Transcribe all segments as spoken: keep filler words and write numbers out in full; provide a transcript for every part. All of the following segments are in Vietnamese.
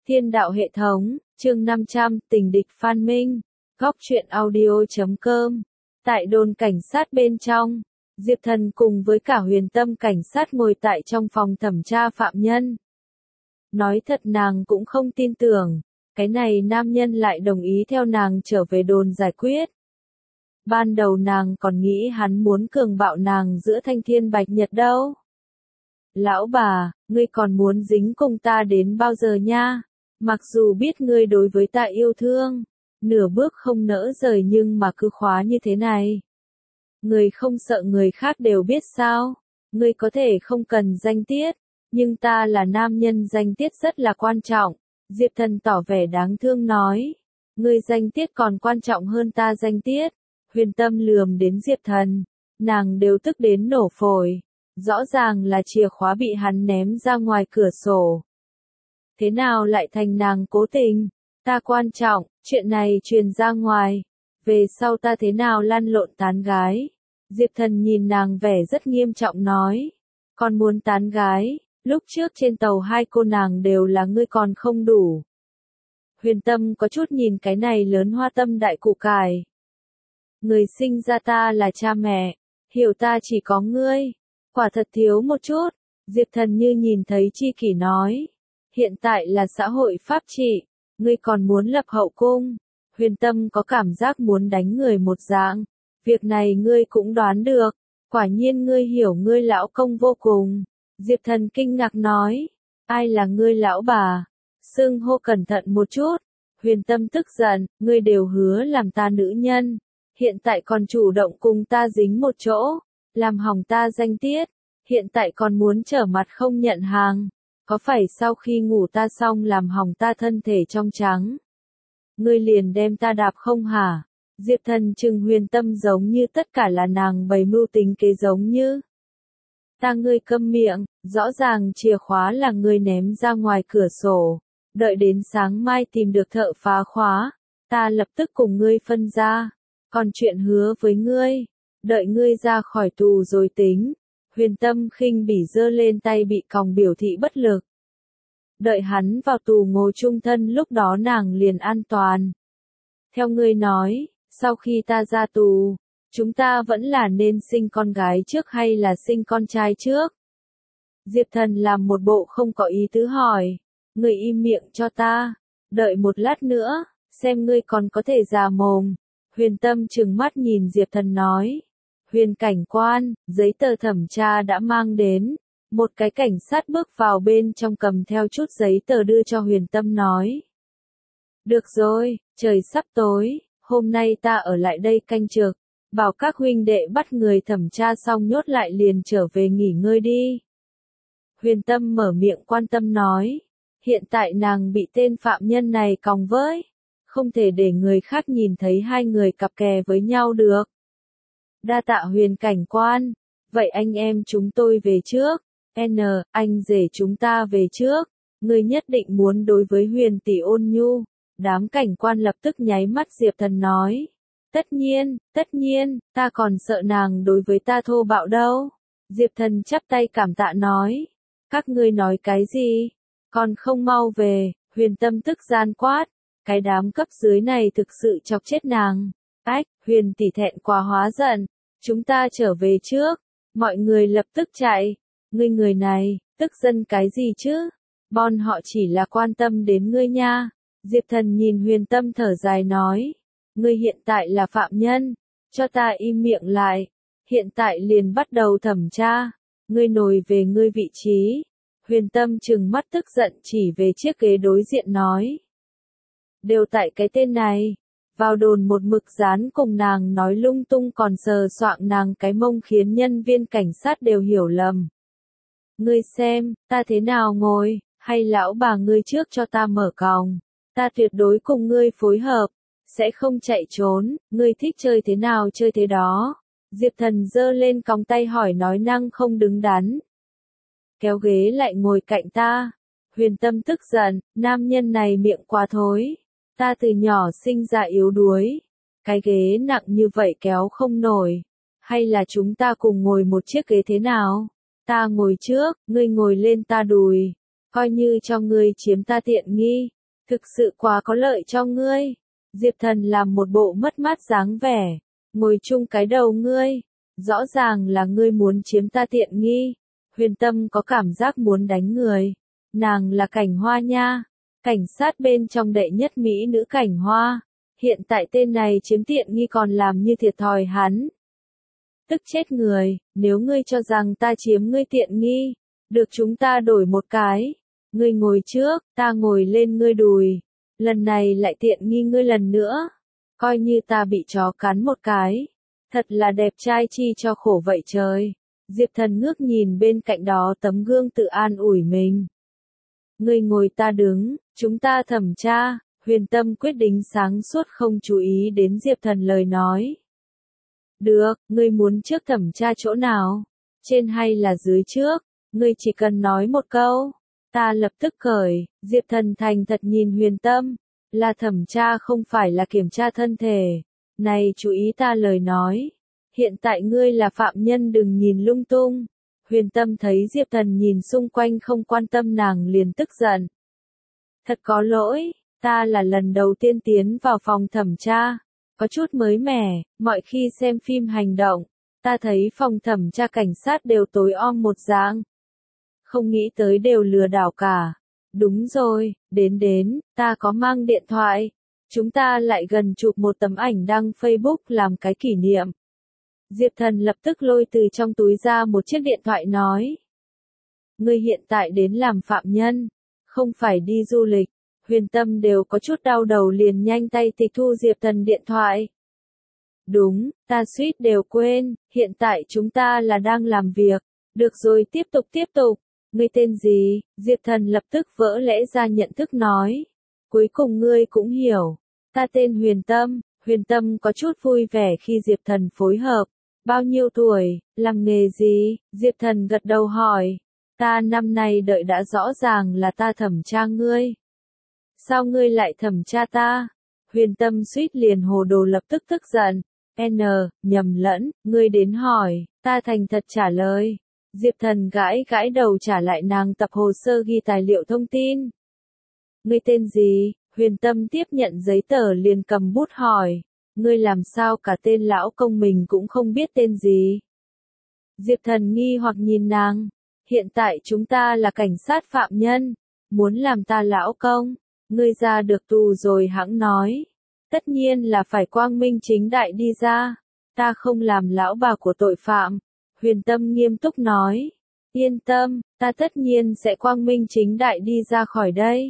Thiên đạo hệ thống, chương năm trăm, tình địch Phan Minh, góc truyện audio chấm com. Tại đồn cảnh sát bên trong, Diệp Thần cùng với cả Huyền Tâm cảnh sát ngồi tại trong phòng thẩm tra phạm nhân. Nói thật nàng cũng không tin tưởng, cái này nam nhân lại đồng ý theo nàng trở về đồn giải quyết. Ban đầu nàng còn nghĩ hắn muốn cường bạo nàng giữa thanh thiên bạch nhật đâu. Lão bà, ngươi còn muốn dính cùng ta đến bao giờ nha? Mặc dù biết ngươi đối với ta yêu thương, nửa bước không nỡ rời nhưng mà cứ khóa như thế này. Ngươi không sợ người khác đều biết sao? Ngươi có thể không cần danh tiết, nhưng ta là nam nhân, danh tiết rất là quan trọng. Diệp Thần tỏ vẻ đáng thương nói. Ngươi danh tiết còn quan trọng hơn ta danh tiết. Huyền Tâm lườm đến Diệp Thần, nàng đều tức đến nổ phổi. Rõ ràng là chìa khóa bị hắn ném ra ngoài cửa sổ. Thế nào lại thành nàng cố tình? Ta quan trọng, chuyện này truyền ra ngoài. Về sau ta thế nào lăn lộn tán gái? Diệp Thần nhìn nàng vẻ rất nghiêm trọng nói. Còn muốn tán gái, lúc trước trên tàu hai cô nàng đều là ngươi còn không đủ. Huyền Tâm có chút nhìn cái này lớn hoa tâm đại củ cải. Người sinh ra ta là cha mẹ, hiểu ta chỉ có ngươi. Quả thật thiếu một chút. Diệp Thần như nhìn thấy chi kỷ nói. Hiện tại là xã hội pháp trị, ngươi còn muốn lập hậu cung. Huyền Tâm có cảm giác muốn đánh người một dạng. Việc này ngươi cũng đoán được. Quả nhiên ngươi hiểu ngươi lão công vô cùng. Diệp Thần kinh ngạc nói. Ai là ngươi lão bà? Xưng hô cẩn thận một chút. Huyền Tâm tức giận, ngươi đều hứa làm ta nữ nhân. Hiện tại còn chủ động cùng ta dính một chỗ. Làm hỏng ta danh tiết. Hiện tại còn muốn trở mặt không nhận hàng. Có phải sau khi ngủ ta xong làm hỏng ta thân thể trong trắng? Ngươi liền đem ta đạp không hả? Diệp Thần trừng Huyền Tâm giống như tất cả là nàng bày mưu tính kế giống như. Ta ngươi câm miệng, rõ ràng chìa khóa là ngươi ném ra ngoài cửa sổ. Đợi đến sáng mai tìm được thợ phá khóa. Ta lập tức cùng ngươi phân ra. Còn chuyện hứa với ngươi. Đợi ngươi ra khỏi tù rồi tính. Huyền Tâm khinh bỉ giơ lên tay bị còng biểu thị bất lực. Đợi hắn vào tù ngồi chung thân lúc đó nàng liền an toàn. Theo ngươi nói, sau khi ta ra tù, chúng ta vẫn là nên sinh con gái trước hay là sinh con trai trước? Diệp Thần làm một bộ không có ý tứ hỏi. Ngươi im miệng cho ta. Đợi một lát nữa, xem ngươi còn có thể già mồm. Huyền Tâm trừng mắt nhìn Diệp Thần nói. Huyền cảnh quan, giấy tờ thẩm tra đã mang đến. Một cái cảnh sát bước vào bên trong cầm theo chút giấy tờ đưa cho Huyền Tâm nói. Được rồi, trời sắp tối, hôm nay ta ở lại đây canh trực. Bảo các huynh đệ bắt người thẩm tra xong nhốt lại liền trở về nghỉ ngơi đi. Huyền Tâm mở miệng quan tâm nói. Hiện tại nàng bị tên phạm nhân này còng với. Không thể để người khác nhìn thấy hai người cặp kè với nhau được. Đa tạ Huyền cảnh quan. Vậy anh em chúng tôi về trước. N, anh rể chúng ta về trước. Ngươi nhất định muốn đối với Huyền tỷ ôn nhu. Đám cảnh quan lập tức nháy mắt Diệp Thần nói. Tất nhiên, tất nhiên, ta còn sợ nàng đối với ta thô bạo đâu. Diệp Thần chắp tay cảm tạ nói. Các ngươi nói cái gì? Còn không mau về. Huyền Tâm tức gian quát. Cái đám cấp dưới này thực sự chọc chết nàng. Ách, Huyền tỷ thẹn quá hóa giận. Chúng ta trở về trước. Mọi người lập tức chạy. Ngươi người này, tức giận cái gì chứ? Bọn họ chỉ là quan tâm đến ngươi nha. Diệp Thần nhìn Huyền Tâm thở dài nói. Ngươi hiện tại là phạm nhân. Cho ta im miệng lại. Hiện tại liền bắt đầu thẩm tra. Ngươi nổi về ngươi vị trí. Huyền Tâm trừng mắt tức giận chỉ về chiếc ghế đối diện nói. Đều tại cái tên này. Vào đồn một mực dán cùng nàng nói lung tung còn sờ soạng nàng cái mông khiến nhân viên cảnh sát đều hiểu lầm. Ngươi xem, ta thế nào ngồi, hay lão bà ngươi trước cho ta mở còng. Ta tuyệt đối cùng ngươi phối hợp, sẽ không chạy trốn, ngươi thích chơi thế nào chơi thế đó. Diệp Thần giơ lên còng tay hỏi nói năng không đứng đắn. Kéo ghế lại ngồi cạnh ta. Huyền Tâm tức giận, nam nhân này miệng quá thối. Ta từ nhỏ sinh ra yếu đuối. Cái ghế nặng như vậy kéo không nổi. Hay là chúng ta cùng ngồi một chiếc ghế thế nào? Ta ngồi trước, ngươi ngồi lên ta đùi. Coi như cho ngươi chiếm ta tiện nghi. Thực sự quá có lợi cho ngươi. Diệp Thần làm một bộ mất mát dáng vẻ. Ngồi chung cái đầu ngươi. Rõ ràng là ngươi muốn chiếm ta tiện nghi. Huyền Tâm có cảm giác muốn đánh người. Nàng là Cảnh Hoa nha. Cảnh sát bên trong đệ nhất mỹ nữ Cảnh Hoa. Hiện tại tên này chiếm tiện nghi còn làm như thiệt thòi hắn. Tức chết người, nếu ngươi cho rằng ta chiếm ngươi tiện nghi. Được chúng ta đổi một cái. Ngươi ngồi trước, ta ngồi lên ngươi đùi. Lần này lại tiện nghi ngươi lần nữa. Coi như ta bị chó cắn một cái. Thật là đẹp trai chi cho khổ vậy trời. Diệp Thần ngước nhìn bên cạnh đó tấm gương tự an ủi mình. Ngươi ngồi ta đứng, chúng ta thẩm tra. Huyền Tâm quyết định sáng suốt không chú ý đến Diệp Thần lời nói. Được, ngươi muốn trước thẩm tra chỗ nào? Trên hay là dưới trước? Ngươi chỉ cần nói một câu. Ta lập tức cởi. Diệp Thần thành thật nhìn Huyền Tâm. Là thẩm tra không phải là kiểm tra thân thể. Này chú ý ta lời nói. Hiện tại ngươi là phạm nhân đừng nhìn lung tung. Huyền Tâm thấy Diệp Thần nhìn xung quanh không quan tâm nàng liền tức giận. Thật có lỗi, ta là lần đầu tiên tiến vào phòng thẩm tra. Có chút mới mẻ, mọi khi xem phim hành động. Ta thấy phòng thẩm tra cảnh sát đều tối om một dạng. Không nghĩ tới đều lừa đảo cả. Đúng rồi, đến đến, ta có mang điện thoại. Chúng ta lại gần chụp một tấm ảnh đăng Facebook làm cái kỷ niệm. Diệp Thần lập tức lôi từ trong túi ra một chiếc điện thoại nói. Ngươi hiện tại đến làm phạm nhân, không phải đi du lịch. Huyền Tâm đều có chút đau đầu liền nhanh tay tịch thu Diệp Thần điện thoại. Đúng, ta suýt đều quên, hiện tại chúng ta là đang làm việc. Được rồi tiếp tục tiếp tục. Ngươi tên gì? Diệp Thần lập tức vỡ lẽ ra nhận thức nói. Cuối cùng ngươi cũng hiểu. Ta tên Huyền Tâm. Huyền Tâm có chút vui vẻ khi Diệp Thần phối hợp. Bao nhiêu tuổi, làm nghề gì? Diệp Thần gật đầu hỏi. Ta năm nay đợi đã rõ ràng là ta thẩm tra ngươi. Sao ngươi lại thẩm tra ta? Huyền Tâm suýt liền hồ đồ lập tức tức giận. N, nhầm lẫn, ngươi đến hỏi, ta thành thật trả lời. Diệp Thần gãi gãi đầu trả lại nàng tập hồ sơ ghi tài liệu thông tin. Ngươi tên gì? Huyền Tâm tiếp nhận giấy tờ liền cầm bút hỏi. Ngươi làm sao cả tên lão công mình cũng không biết tên gì? Diệp Thần nghi hoặc nhìn nàng. Hiện tại chúng ta là cảnh sát phạm nhân. Muốn làm ta lão công. Ngươi ra được tù rồi hãng nói. Tất nhiên là phải quang minh chính đại đi ra. Ta không làm lão bà của tội phạm. Huyền Tâm nghiêm túc nói. Yên tâm, ta tất nhiên sẽ quang minh chính đại đi ra khỏi đây.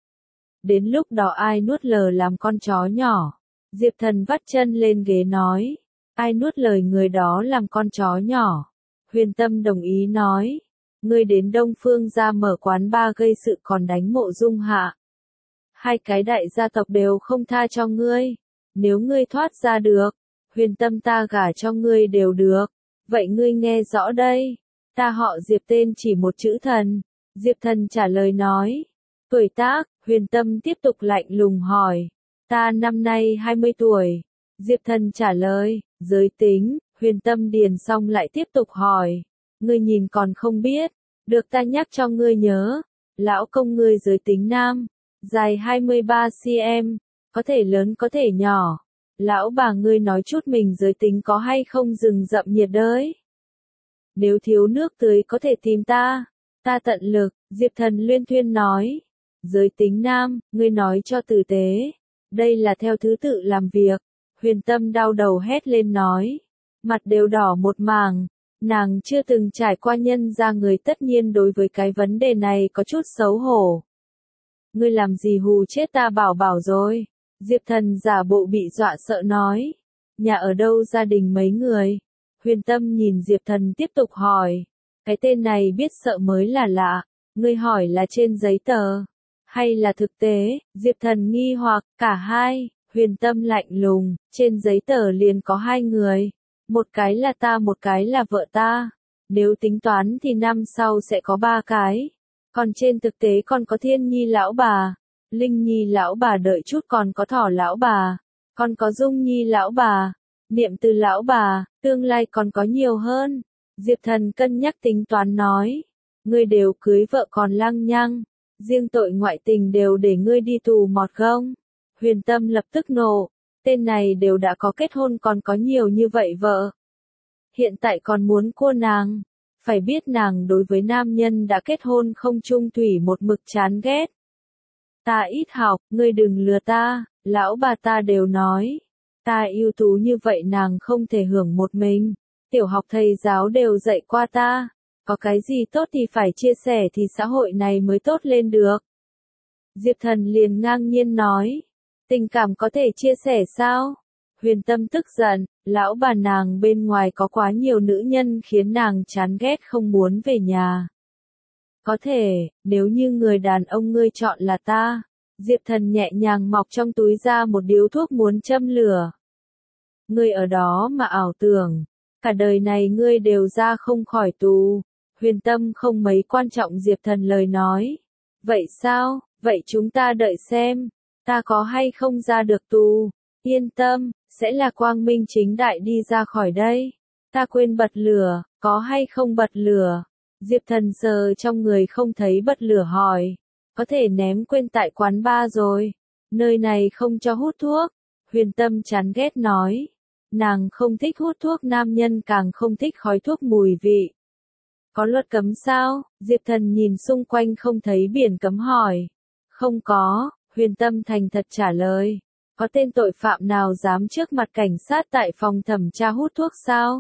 Đến lúc đó ai nuốt lờ làm con chó nhỏ. Diệp Thần vắt chân lên ghế nói. Ai nuốt lời người đó làm con chó nhỏ. Huyền Tâm đồng ý nói. Ngươi đến Đông Phương ra mở quán bar gây sự còn đánh Mộ Dung Hạ. Hai cái đại gia tộc đều không tha cho ngươi. Nếu ngươi thoát ra được, Huyền Tâm ta gả cho ngươi đều được. Vậy ngươi nghe rõ đây. Ta họ Diệp tên chỉ một chữ Thần. Diệp Thần trả lời nói. Tuổi tác, Huyền Tâm tiếp tục lạnh lùng hỏi. Ta năm nay hai mươi tuổi. Diệp Thần trả lời. Giới tính, Huyền Tâm điền xong lại tiếp tục hỏi. Ngươi nhìn còn không biết. Được ta nhắc cho ngươi nhớ. Lão công ngươi giới tính nam. Dài hai mươi ba xăng-ti-mét. Có thể lớn có thể nhỏ. Lão bà ngươi nói chút mình giới tính có hay không rừng rậm nhiệt đới. Nếu thiếu nước tưới có thể tìm ta. Ta tận lực, Diệp Thần luyên thuyên nói. Giới tính nam, ngươi nói cho tử tế. Đây là theo thứ tự làm việc. Huyền Tâm đau đầu hét lên nói. Mặt đều đỏ một mảng. Nàng chưa từng trải qua nhân ra người tất nhiên đối với cái vấn đề này có chút xấu hổ. Ngươi làm gì hù chết ta bảo bảo rồi. Diệp Thần giả bộ bị dọa sợ nói. Nhà ở đâu gia đình mấy người? Huyền Tâm nhìn Diệp Thần tiếp tục hỏi. Cái tên này biết sợ mới là lạ. Ngươi hỏi là trên giấy tờ. Hay là thực tế? Diệp Thần nghi hoặc, cả hai. Huyền Tâm lạnh lùng, trên giấy tờ liền có hai người. Một cái là ta một cái là vợ ta. Nếu tính toán thì năm sau sẽ có ba cái. Còn trên thực tế còn có Thiên Nhi lão bà. Linh Nhi lão bà đợi chút còn có Thỏ lão bà. Còn có Dung Nhi lão bà. Niệm Từ lão bà, tương lai còn có nhiều hơn. Diệp Thần cân nhắc tính toán nói. Ngươi đều cưới vợ còn lăng nhăng. riêng tội ngoại tình đều để ngươi đi tù mọt gông. Huyền Tâm lập tức nộ, tên này đều đã có kết hôn còn có nhiều như vậy vợ. Hiện tại còn muốn cua nàng, phải biết nàng đối với nam nhân đã kết hôn không chung thủy một mực chán ghét. Ta ít học, ngươi đừng lừa ta, lão bà ta đều nói. Ta ưu tú như vậy nàng không thể hưởng một mình, tiểu học thầy giáo đều dạy qua ta, có cái gì tốt thì phải chia sẻ thì xã hội này mới tốt lên được. Diệp Thần liền ngang nhiên nói, tình cảm có thể chia sẻ sao? Huyền Tâm tức giận, lão bà nàng bên ngoài có quá nhiều nữ nhân khiến nàng chán ghét không muốn về nhà. Có thể, nếu như người đàn ông ngươi chọn là ta. Diệp Thần nhẹ nhàng mọc trong túi ra một điếu thuốc muốn châm lửa. Ngươi ở đó mà ảo tưởng, cả đời này ngươi đều ra không khỏi tù. Huyền Tâm không mấy quan trọng Diệp Thần lời nói. Vậy sao, vậy chúng ta đợi xem, ta có hay không ra được tù. Yên tâm, sẽ là quang minh chính đại đi ra khỏi đây. Ta quên bật lửa, có hay không bật lửa? Diệp Thần sờ trong người không thấy bật lửa hỏi. Có thể ném quên tại quán bar rồi. Nơi này không cho hút thuốc. Huyền Tâm chán ghét nói. Nàng không thích hút thuốc, nam nhân càng không thích khói thuốc mùi vị. Có luật cấm sao? Diệp Thần nhìn xung quanh không thấy biển cấm hỏi. Không có, Huyền Tâm thành thật trả lời. Có tên tội phạm nào dám trước mặt cảnh sát tại phòng thẩm tra hút thuốc sao?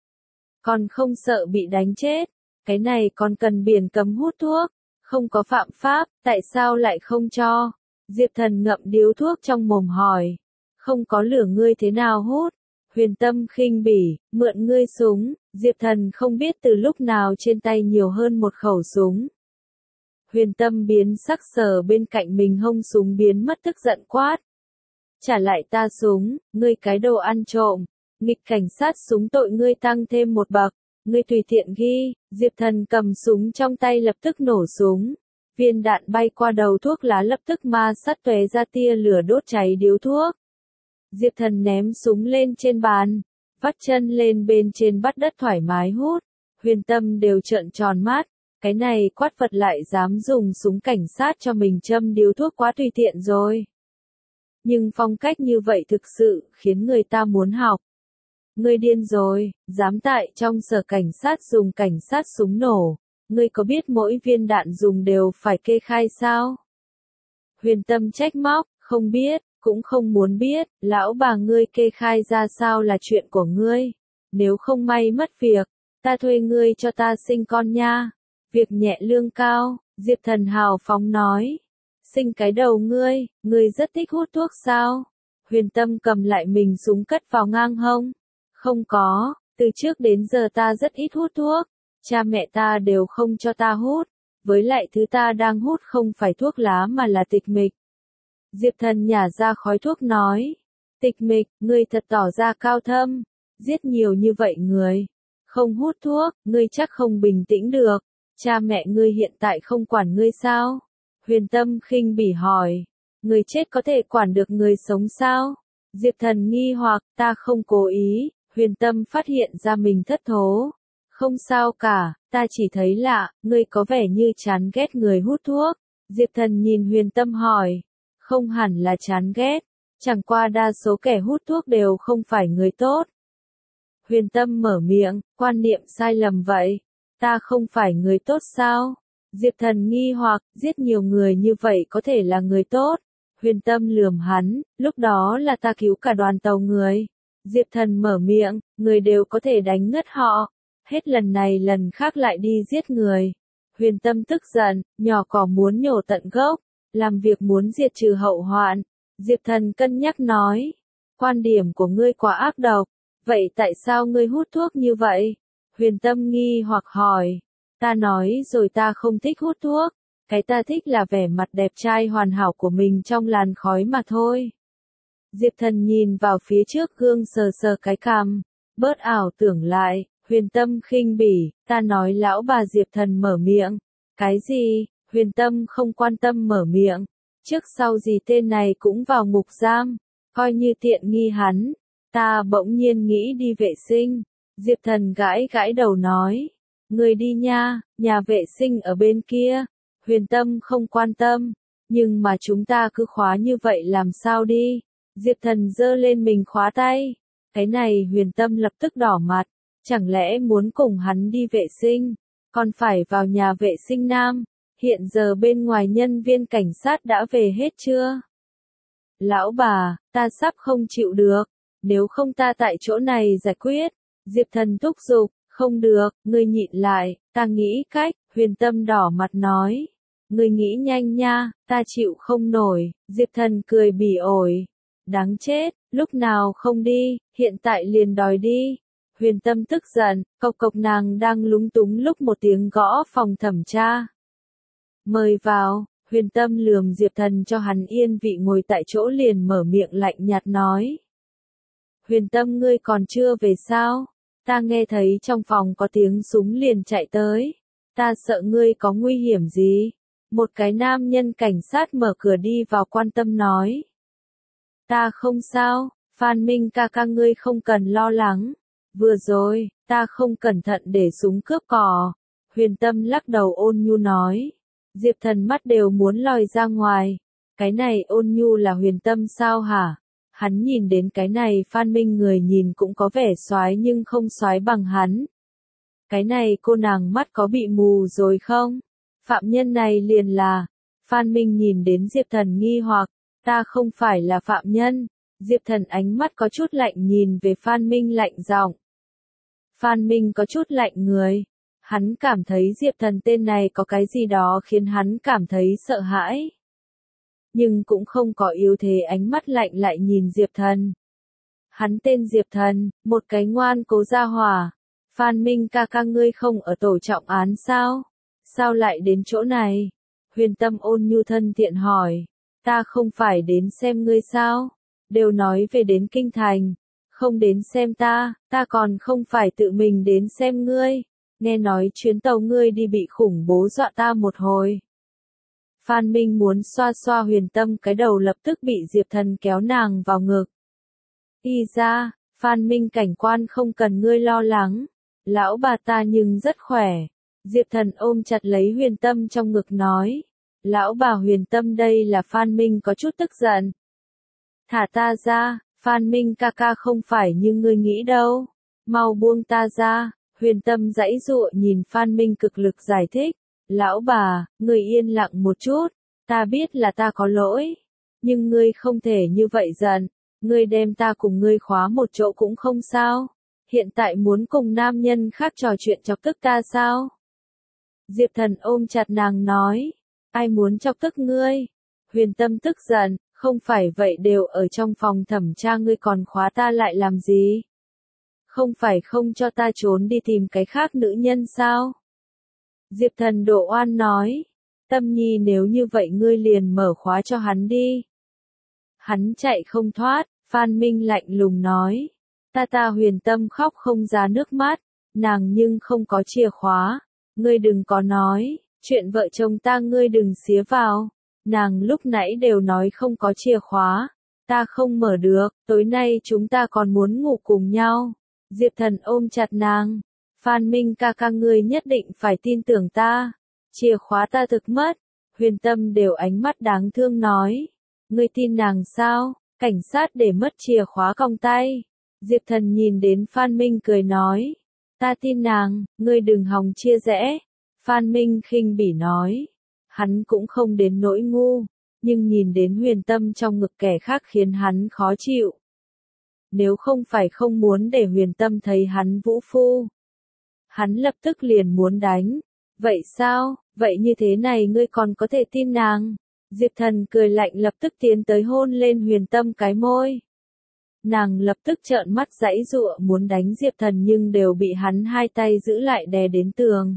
Còn không sợ bị đánh chết? Cái này còn cần biển cấm hút thuốc? Không có phạm pháp, tại sao lại không cho? Diệp Thần ngậm điếu thuốc trong mồm hỏi. Không có lửa ngươi thế nào hút? Huyền Tâm khinh bỉ, mượn ngươi súng. Diệp Thần không biết từ lúc nào trên tay nhiều hơn một khẩu súng. Huyền Tâm biến sắc, sờ bên cạnh mình hông súng biến mất, tức giận quát. Trả lại ta súng, ngươi cái đồ ăn trộm. Nghịch cảnh sát, súng tội ngươi tăng thêm một bậc. Ngươi tùy tiện ghi. Diệp Thần cầm súng trong tay lập tức nổ súng. Viên đạn bay qua đầu thuốc lá lập tức ma sát tóe ra tia lửa đốt cháy điếu thuốc. Diệp Thần ném súng lên trên bàn, vắt chân lên bên trên bắt đất thoải mái hút. Huyền Tâm đều trợn tròn mắt, cái này quát vật lại dám dùng súng cảnh sát cho mình châm điếu thuốc, quá tùy tiện rồi. Nhưng phong cách như vậy thực sự khiến người ta muốn học. Ngươi điên rồi, dám tại trong sở cảnh sát dùng cảnh sát súng nổ. Ngươi có biết mỗi viên đạn dùng đều phải kê khai sao? Huyền Tâm trách móc, không biết, cũng không muốn biết, lão bà ngươi kê khai ra sao là chuyện của ngươi. Nếu không may mất việc, ta thuê ngươi cho ta sinh con nha. Việc nhẹ lương cao, Diệp Thần hào phóng nói. Sinh cái đầu ngươi, ngươi rất thích hút thuốc sao? Huyền Tâm cầm lại mình súng cất vào ngang hông. Không có, từ trước đến giờ ta rất ít hút thuốc. Cha mẹ ta đều không cho ta hút. Với lại thứ ta đang hút không phải thuốc lá mà là tịch mịch. Diệp Thần nhả ra khói thuốc nói. Tịch mịch, ngươi thật tỏ ra cao thâm. Giết nhiều như vậy người. Không hút thuốc, ngươi chắc không bình tĩnh được. Cha mẹ ngươi hiện tại không quản ngươi sao? Huyền Tâm khinh bỉ hỏi. Người chết có thể quản được người sống sao? Diệp Thần nghi hoặc, ta không cố ý. Huyền Tâm phát hiện ra mình thất thố. Không sao cả, ta chỉ thấy lạ, ngươi có vẻ như chán ghét người hút thuốc. Diệp Thần nhìn Huyền Tâm hỏi. Không hẳn là chán ghét, chẳng qua đa số kẻ hút thuốc đều không phải người tốt. Huyền Tâm mở miệng, quan niệm sai lầm vậy. Ta không phải người tốt sao? Diệp Thần nghi hoặc, giết nhiều người như vậy có thể là người tốt. Huyền Tâm lườm hắn, lúc đó là ta cứu cả đoàn tàu người. Diệp Thần mở miệng, người đều có thể đánh ngất họ. Hết lần này lần khác lại đi giết người. Huyền Tâm tức giận, nhỏ cỏ muốn nhổ tận gốc. Làm việc muốn diệt trừ hậu hoạn. Diệp Thần cân nhắc nói. Quan điểm của ngươi quá ác độc. Vậy tại sao ngươi hút thuốc như vậy? Huyền Tâm nghi hoặc hỏi. Ta nói rồi ta không thích hút thuốc. Cái ta thích là vẻ mặt đẹp trai hoàn hảo của mình trong làn khói mà thôi. Diệp Thần nhìn vào phía trước gương sờ sờ cái cằm. Bớt ảo tưởng lại. Huyền Tâm khinh bỉ. Ta nói lão bà. Diệp Thần mở miệng. Cái gì? Huyền Tâm không quan tâm mở miệng. Trước sau gì tên này cũng vào ngục giam. Coi như tiện nghi hắn. Ta bỗng nhiên nghĩ đi vệ sinh. Diệp Thần gãi gãi đầu nói. Người đi nha, nhà vệ sinh ở bên kia. Huyền Tâm không quan tâm, nhưng mà chúng ta cứ khóa như vậy làm sao đi? Diệp Thần giơ lên mình khóa tay. Cái này Huyền Tâm lập tức đỏ mặt, chẳng lẽ muốn cùng hắn đi vệ sinh, còn phải vào nhà vệ sinh nam, hiện giờ bên ngoài nhân viên cảnh sát đã về hết chưa? Lão bà, ta sắp không chịu được, nếu không ta tại chỗ này giải quyết. Diệp Thần thúc giục, không được, ngươi nhịn lại, ta nghĩ cách. Huyền Tâm đỏ mặt nói, ngươi nghĩ nhanh nha, ta chịu không nổi. Diệp Thần cười bỉ ổi, đáng chết, lúc nào không đi, hiện tại liền đòi đi. Huyền Tâm tức giận, cộc cộc nàng đang lúng túng lúc một tiếng gõ phòng thẩm tra. Mời vào. Huyền Tâm lườm Diệp Thần cho hắn yên vị ngồi tại chỗ liền mở miệng lạnh nhạt nói. Huyền Tâm ngươi còn chưa về sao? Ta nghe thấy trong phòng có tiếng súng liền chạy tới. Ta sợ ngươi có nguy hiểm gì? Một cái nam nhân cảnh sát mở cửa đi vào quan tâm nói. Ta không sao, Phan Minh ca ca ngươi không cần lo lắng. Vừa rồi, ta không cẩn thận để súng cướp cò. Huyền Tâm lắc đầu ôn nhu nói. Diệp Thần mắt đều muốn lòi ra ngoài. Cái này ôn nhu là Huyền Tâm sao hả? Hắn nhìn đến cái này Phan Minh người nhìn cũng có vẻ soái nhưng không soái bằng hắn. Cái này cô nàng mắt có bị mù rồi không? Phạm nhân này liền là. Phan Minh nhìn đến Diệp Thần nghi hoặc, ta không phải là phạm nhân. Diệp Thần ánh mắt có chút lạnh nhìn về Phan Minh lạnh giọng. Phan Minh có chút lạnh người. Hắn cảm thấy Diệp Thần tên này có cái gì đó khiến hắn cảm thấy sợ hãi. Nhưng cũng không có yếu thế ánh mắt lạnh lại nhìn Diệp Thần. Hắn tên Diệp Thần, một cái ngoan cố gia hỏa. Phan Minh ca ca ngươi không ở tổ trọng án sao? Sao lại đến chỗ này? Huyền Tâm ôn nhu thân thiện hỏi. Ta không phải đến xem ngươi sao? Đều nói về đến kinh thành. Không đến xem ta, ta còn không phải tự mình đến xem ngươi. Nghe nói chuyến tàu ngươi đi bị khủng bố dọa ta một hồi. Phan Minh muốn xoa xoa Huyền Tâm cái đầu lập tức bị Diệp Thần kéo nàng vào ngực. Y ra, Phan Minh cảnh quan không cần ngươi lo lắng. Lão bà ta nhưng rất khỏe. Diệp Thần ôm chặt lấy Huyền Tâm trong ngực nói. Lão bà Huyền Tâm đây là Phan Minh có chút tức giận. Thả ta ra, Phan Minh ca ca không phải như ngươi nghĩ đâu. Mau buông ta ra. Huyền Tâm giãy giụa nhìn Phan Minh cực lực giải thích. Lão bà, ngươi yên lặng một chút. Ta biết là ta có lỗi. Nhưng ngươi không thể như vậy giận. Ngươi đem ta cùng ngươi khóa một chỗ cũng không sao. Hiện tại muốn cùng nam nhân khác trò chuyện chọc tức ta sao? Diệp Thần ôm chặt nàng nói. Ai muốn chọc tức ngươi? Huyền Tâm tức giận. Không phải vậy đều ở trong phòng thẩm tra ngươi còn khóa ta lại làm gì? Không phải không cho ta trốn đi tìm cái khác nữ nhân sao? Diệp Thần độ oan nói. Tâm Nhi nếu như vậy ngươi liền mở khóa cho hắn đi. Hắn chạy không thoát, Phan Minh lạnh lùng nói. Ta ta Huyền Tâm khóc không ra nước mắt, nàng nhưng không có chìa khóa. Ngươi đừng có nói, chuyện vợ chồng ta ngươi đừng xía vào. Nàng lúc nãy đều nói không có chìa khóa. Ta không mở được, tối nay chúng ta còn muốn ngủ cùng nhau. Diệp Thần ôm chặt nàng. Phan Minh ca ca ngươi nhất định phải tin tưởng ta. Chìa khóa ta thực mất. Huyền Tâm đều ánh mắt đáng thương nói. Ngươi tin nàng sao? Cảnh sát để mất chìa khóa còng tay. Diệp Thần nhìn đến Phan Minh cười nói. Ta tin nàng, ngươi đừng hòng chia rẽ. Phan Minh khinh bỉ nói. Hắn cũng không đến nỗi ngu. Nhưng nhìn đến Huyền Tâm trong ngực kẻ khác khiến hắn khó chịu. Nếu không phải không muốn để Huyền Tâm thấy hắn vũ phu. Hắn lập tức liền muốn đánh. Vậy sao, vậy như thế này ngươi còn có thể tin nàng? Diệp Thần cười lạnh lập tức tiến tới hôn lên Huyền Tâm cái môi. Nàng lập tức trợn mắt giãy giụa muốn đánh Diệp Thần nhưng đều bị hắn hai tay giữ lại đè đến tường.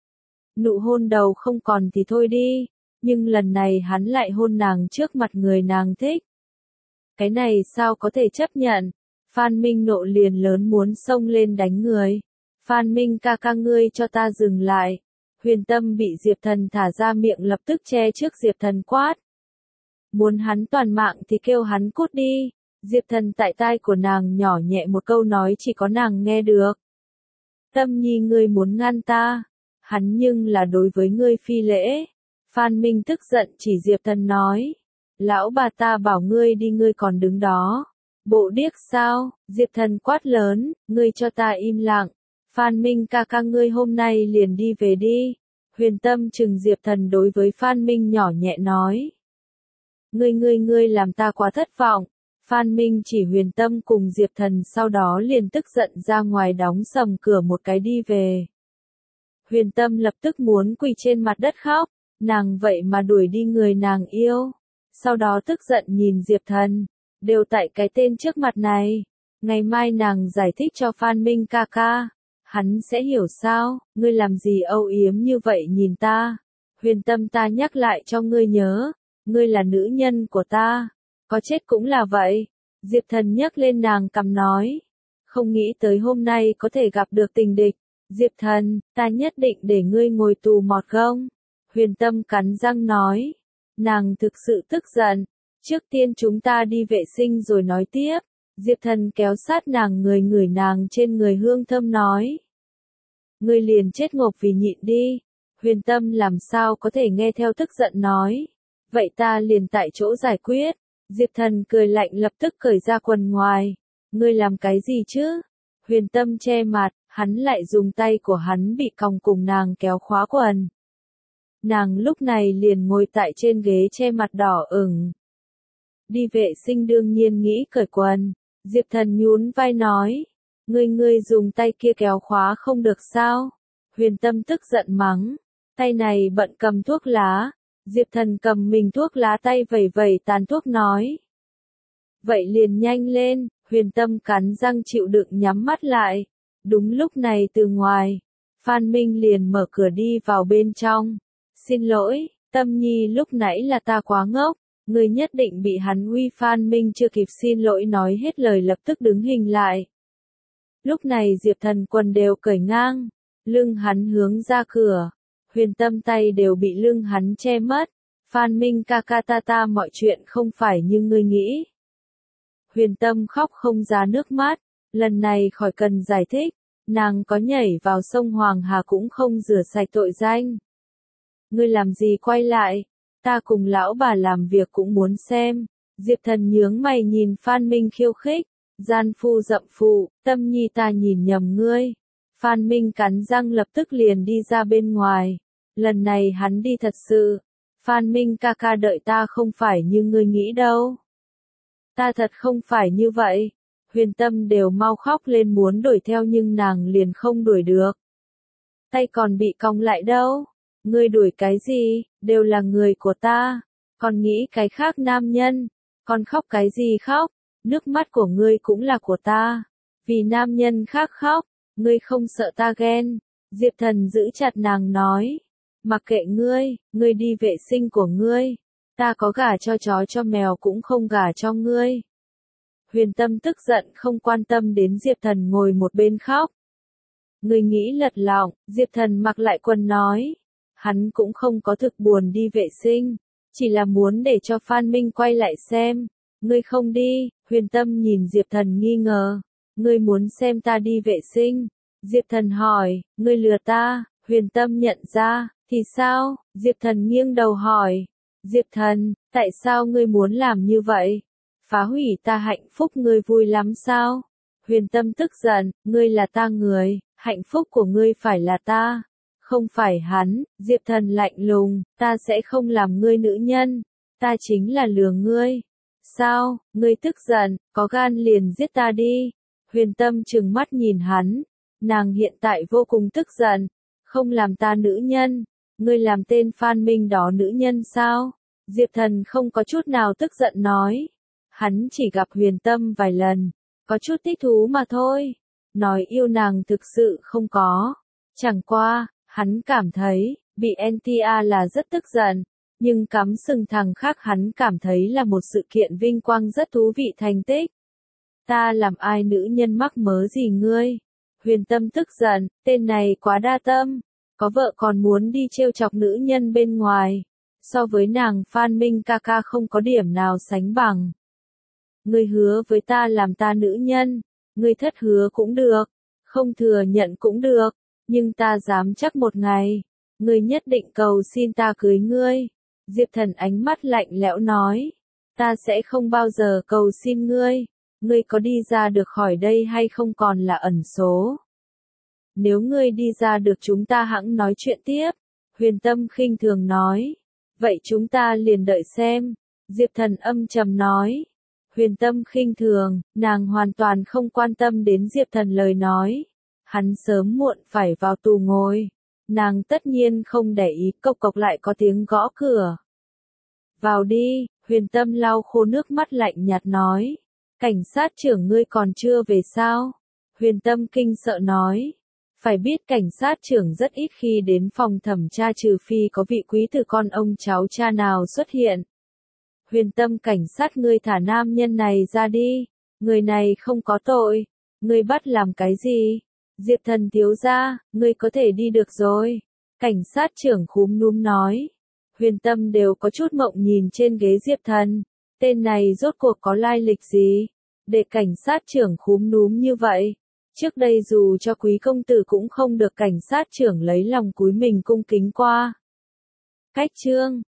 Nụ hôn đầu không còn thì thôi đi, nhưng lần này hắn lại hôn nàng trước mặt người nàng thích. Cái này sao có thể chấp nhận? Phan Minh nộ liền lớn muốn xông lên đánh người. Phan Minh ca ca ngươi cho ta dừng lại. Huyền Tâm bị Diệp Thần thả ra miệng lập tức che trước Diệp Thần quát. Muốn hắn toàn mạng thì kêu hắn cút đi. Diệp Thần tại tai của nàng nhỏ nhẹ một câu nói chỉ có nàng nghe được. Tâm Nhi ngươi muốn ngăn ta. Hắn nhưng là đối với ngươi phi lễ. Phan Minh tức giận chỉ Diệp Thần nói. Lão bà ta bảo ngươi đi ngươi còn đứng đó. Bộ điếc sao? Diệp Thần quát lớn, ngươi cho ta im lặng. Phan Minh ca ca ngươi hôm nay liền đi về đi. Huyền Tâm trừng Diệp Thần đối với Phan Minh nhỏ nhẹ nói. Ngươi ngươi ngươi làm ta quá thất vọng. Phan Minh chỉ Huyền Tâm cùng Diệp Thần sau đó liền tức giận ra ngoài đóng sầm cửa một cái đi về. Huyền Tâm lập tức muốn quỳ trên mặt đất khóc, nàng vậy mà đuổi đi người nàng yêu. Sau đó tức giận nhìn Diệp Thần, đều tại cái tên trước mặt này. Ngày mai nàng giải thích cho Phan Minh ca ca, hắn sẽ hiểu sao, ngươi làm gì âu yếm như vậy nhìn ta. Huyền Tâm ta nhắc lại cho ngươi nhớ, ngươi là nữ nhân của ta, có chết cũng là vậy. Diệp Thần nhắc lên nàng cằm nói, không nghĩ tới hôm nay có thể gặp được tình địch. Diệp Thần, ta nhất định để ngươi ngồi tù mọt gông. Huyền Tâm cắn răng nói, nàng thực sự tức giận. Trước tiên chúng ta đi vệ sinh rồi nói tiếp. Diệp Thần kéo sát nàng người ngửi nàng trên người hương thơm nói. Ngươi liền chết ngộp vì nhịn đi. Huyền Tâm làm sao có thể nghe theo tức giận nói. Vậy ta liền tại chỗ giải quyết. Diệp Thần cười lạnh lập tức cởi ra quần ngoài. Ngươi làm cái gì chứ? Huyền Tâm che mặt, hắn lại dùng tay của hắn bị còng cùng nàng kéo khóa quần. Nàng lúc này liền ngồi tại trên ghế che mặt đỏ ửng. Đi vệ sinh đương nhiên nghĩ cởi quần. Diệp Thần nhún vai nói. Ngươi ngươi dùng tay kia kéo khóa không được sao? Huyền Tâm tức giận mắng. Tay này bận cầm thuốc lá. Diệp Thần cầm mình thuốc lá tay vẩy vẩy tàn thuốc nói. Vậy liền nhanh lên. Huyền Tâm cắn răng chịu đựng nhắm mắt lại. Đúng lúc này từ ngoài, Phan Minh liền mở cửa đi vào bên trong. Xin lỗi, Tâm Nhi lúc nãy là ta quá ngốc, người nhất định bị hắn uy. Phan Minh chưa kịp xin lỗi nói hết lời lập tức đứng hình lại. Lúc này Diệp Thần quần đều cởi ngang, lưng hắn hướng ra cửa, Huyền Tâm tay đều bị lưng hắn che mất. Phan Minh ca ca ta ta mọi chuyện không phải như ngươi nghĩ. Huyền Tâm khóc không ra nước mắt, lần này khỏi cần giải thích, nàng có nhảy vào sông Hoàng Hà cũng không rửa sạch tội danh. Ngươi làm gì quay lại, ta cùng lão bà làm việc cũng muốn xem. Diệp Thần nhướng mày nhìn Phan Minh khiêu khích, gian phu dậm phụ, Tâm Nhi ta nhìn nhầm ngươi. Phan Minh cắn răng lập tức liền đi ra bên ngoài, lần này hắn đi thật sự. Phan Minh ca ca đợi ta không phải như ngươi nghĩ đâu. Ta thật không phải như vậy. Huyền Tâm đều mau khóc lên muốn đuổi theo nhưng nàng liền không đuổi được. Tay còn bị cong lại đâu. Ngươi đuổi cái gì, đều là người của ta. Còn nghĩ cái khác nam nhân. Còn khóc cái gì khóc, nước mắt của ngươi cũng là của ta. Vì nam nhân khác khóc, ngươi không sợ ta ghen. Diệp Thần giữ chặt nàng nói. Mặc kệ ngươi, ngươi đi vệ sinh của ngươi. Ta có gả cho chó cho mèo cũng không gả cho ngươi. Huyền Tâm tức giận không quan tâm đến Diệp Thần ngồi một bên khóc. Ngươi nghĩ lật lọng, Diệp Thần mặc lại quần nói. Hắn cũng không có thực buồn đi vệ sinh, chỉ là muốn để cho Phan Minh quay lại xem. Ngươi không đi, Huyền Tâm nhìn Diệp Thần nghi ngờ. Ngươi muốn xem ta đi vệ sinh? Diệp Thần hỏi, ngươi lừa ta, Huyền Tâm nhận ra, thì sao? Diệp Thần nghiêng đầu hỏi. Diệp Thần, tại sao ngươi muốn làm như vậy? Phá hủy ta hạnh phúc ngươi vui lắm sao? Huyền Tâm tức giận, ngươi là ta người, hạnh phúc của ngươi phải là ta, không phải hắn. Diệp Thần lạnh lùng, ta sẽ không làm ngươi nữ nhân, ta chính là lừa ngươi. Sao, ngươi tức giận, có gan liền giết ta đi. Huyền Tâm trừng mắt nhìn hắn, nàng hiện tại vô cùng tức giận, không làm ta nữ nhân, ngươi làm tên Phan Minh đó nữ nhân sao? Diệp Thần không có chút nào tức giận nói. Hắn chỉ gặp Huyền Tâm vài lần, có chút thích thú mà thôi. Nói yêu nàng thực sự không có. Chẳng qua, hắn cảm thấy, bị en tê a là rất tức giận, nhưng cắm sừng thằng khác hắn cảm thấy là một sự kiện vinh quang rất thú vị thành tích. Ta làm ai nữ nhân mắc mớ gì ngươi? Huyền Tâm tức giận, tên này quá đa tâm, có vợ còn muốn đi trêu chọc nữ nhân bên ngoài. So với nàng Phan Minh ca ca không có điểm nào sánh bằng. Ngươi hứa với ta làm ta nữ nhân, ngươi thất hứa cũng được, không thừa nhận cũng được, nhưng ta dám chắc một ngày, Ngươi nhất định cầu xin ta cưới ngươi. Diệp Thần ánh mắt lạnh lẽo nói. Ta sẽ không bao giờ cầu xin ngươi. Ngươi có đi ra được khỏi đây hay không còn là ẩn số. Nếu ngươi đi ra được chúng ta hẵng nói chuyện tiếp. Huyền Tâm khinh thường nói. Vậy chúng ta liền đợi xem. Diệp Thần âm trầm nói. Huyền Tâm khinh thường, nàng hoàn toàn không quan tâm đến Diệp Thần lời nói. Hắn sớm muộn phải vào tù ngồi. Nàng tất nhiên không để ý, cộc cộc lại có tiếng gõ cửa. Vào đi, Huyền Tâm lau khô nước mắt lạnh nhạt nói. Cảnh sát trưởng ngươi còn chưa về sao? Huyền Tâm kinh sợ nói. Phải biết cảnh sát trưởng rất ít khi đến phòng thẩm tra trừ phi có vị quý tử con ông cháu cha nào xuất hiện. Huyền Tâm cảnh sát ngươi thả nam nhân này ra đi. Người này không có tội. Ngươi bắt làm cái gì? Diệp Thần thiếu gia, ngươi có thể đi được rồi. Cảnh sát trưởng khúm núm nói. Huyền Tâm đều có chút mộng nhìn trên ghế Diệp Thần. Tên này rốt cuộc có lai lịch gì? Để cảnh sát trưởng khúm núm như vậy. Trước đây dù cho quý công tử cũng không được cảnh sát trưởng lấy lòng cúi mình cung kính qua. Cách chương